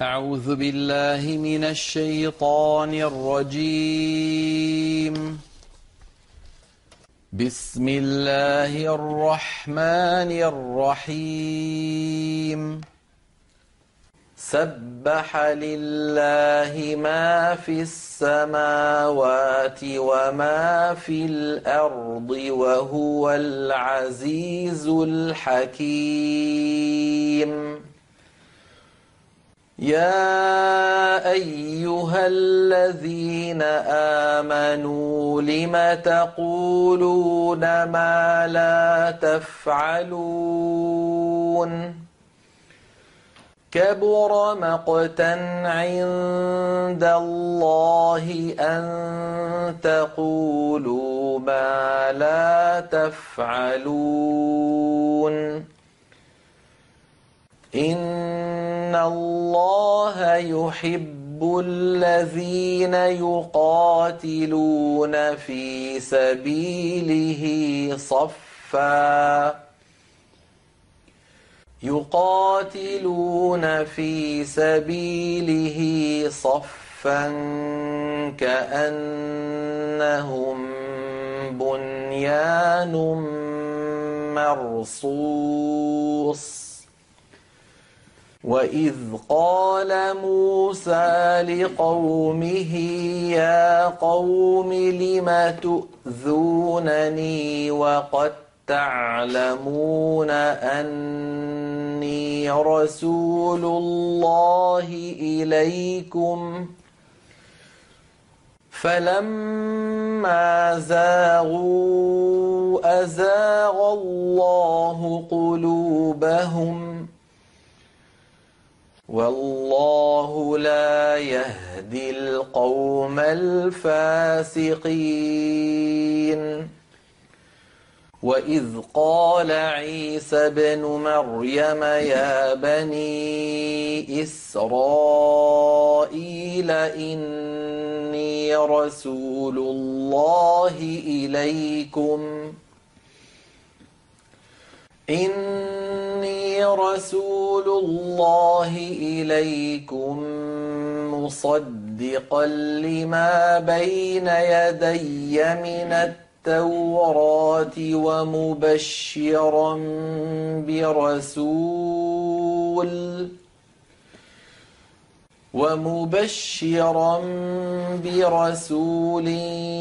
أعوذ بالله من الشيطان الرجيم. بسم الله الرحمن الرحيم. سبح لله ما في السماوات وما في الأرض وهو العزيز الحكيم. يا أيها الذين آمنوا لم تقولون ما لا تفعلون كبر مقتا عند الله أن تقولوا ما لا تفعلون إن الله يحب الذين يقاتلون في سبيله صفا كأنهم بنيان مرصوص. وإذ قال موسى لقومه يا قوم لم تؤذونني وقد تعلمون أني رسول الله إليكم فلما زاغوا أزاغ الله قلوبهم والله لا يهدي القوم الفاسقين. وإذ قال عيسى ابن مريم يا بني إسرائيل إني رسول الله إليكم مصدقا لما بين يدي من التوراة ومبشرا برسول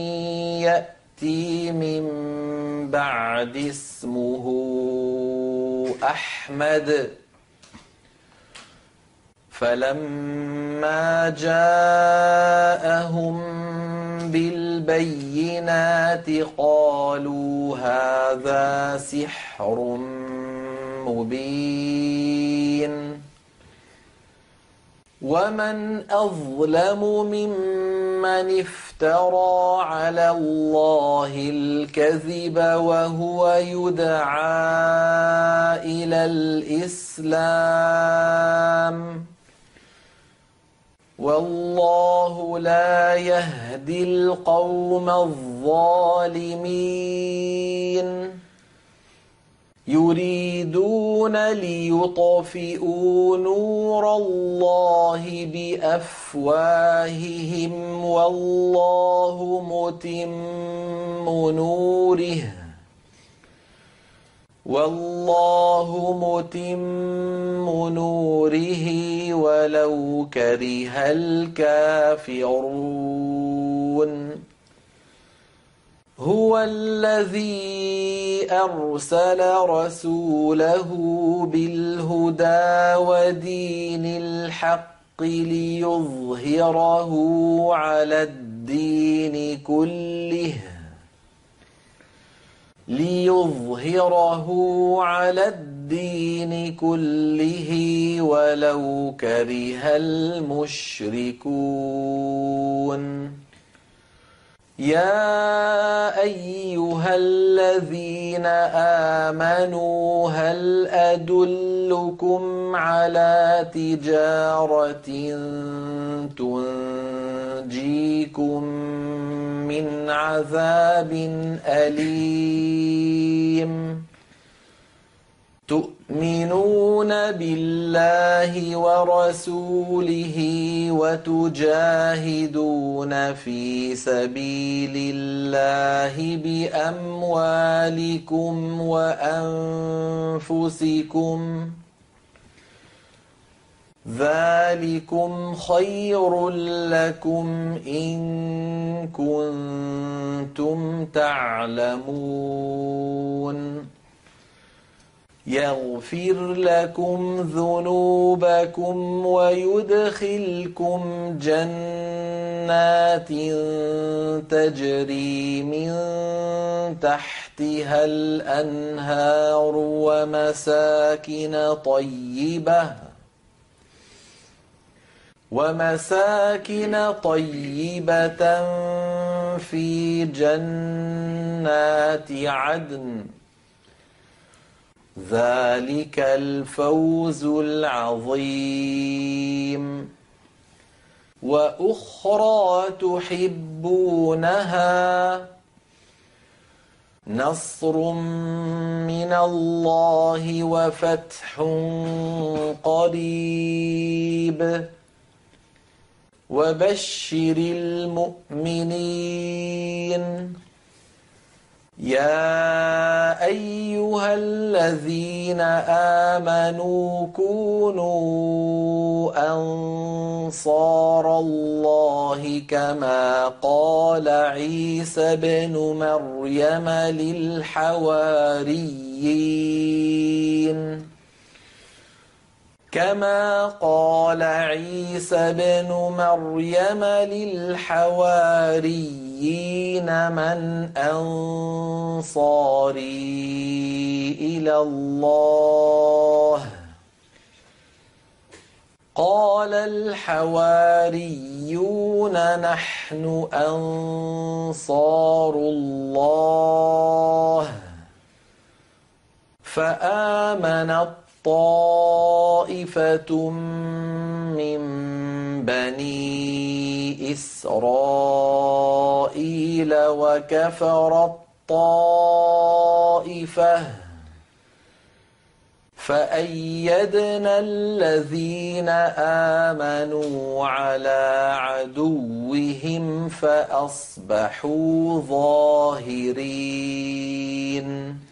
يأتي من بعد اسمه أحمد. فلما جاءهم بالبينات قالوا هذا سحر مبين. ومن أظلم ممن افترى على الله الكذب وهو يدعى إلى الإسلام والله لا يهدي القوم الظالمين. يريدون ليطفئوا نور الله بأفواههم والله متم نوره ولو كره الكافرون. هو الذي أرسل رسوله بالهدى ودين الحق ليظهره على الدين كله ولو كره المشركون. يا أيها الذين آمنوا هل أدلكم على تجارة تنجيكم من عذاب أليم تؤمنون بالله ورسوله وتجاهدون في سبيل الله بأموالكم وأنفسكم ذلكم خير لكم إن كنتم تعلمون يغفر لكم ذنوبكم ويدخلكم جنات تجري من تحتها الأنهار ومساكن طيبة في جنات عدن ذلك الفوز العظيم وأخرى تحبونها نصر من الله وفتح قريب وبشر المؤمنين يا أيها الذين آمنوا كونوا أنصار الله كما قال عيسى ابن مريم للحواريين من أنصاري إلى الله قال الحواريون نحن أنصار الله فآمنت طائفة من بني إسرائيل وكفرت طائفة فأيدنا الذين آمنوا على عدوهم فأصبحوا ظاهرين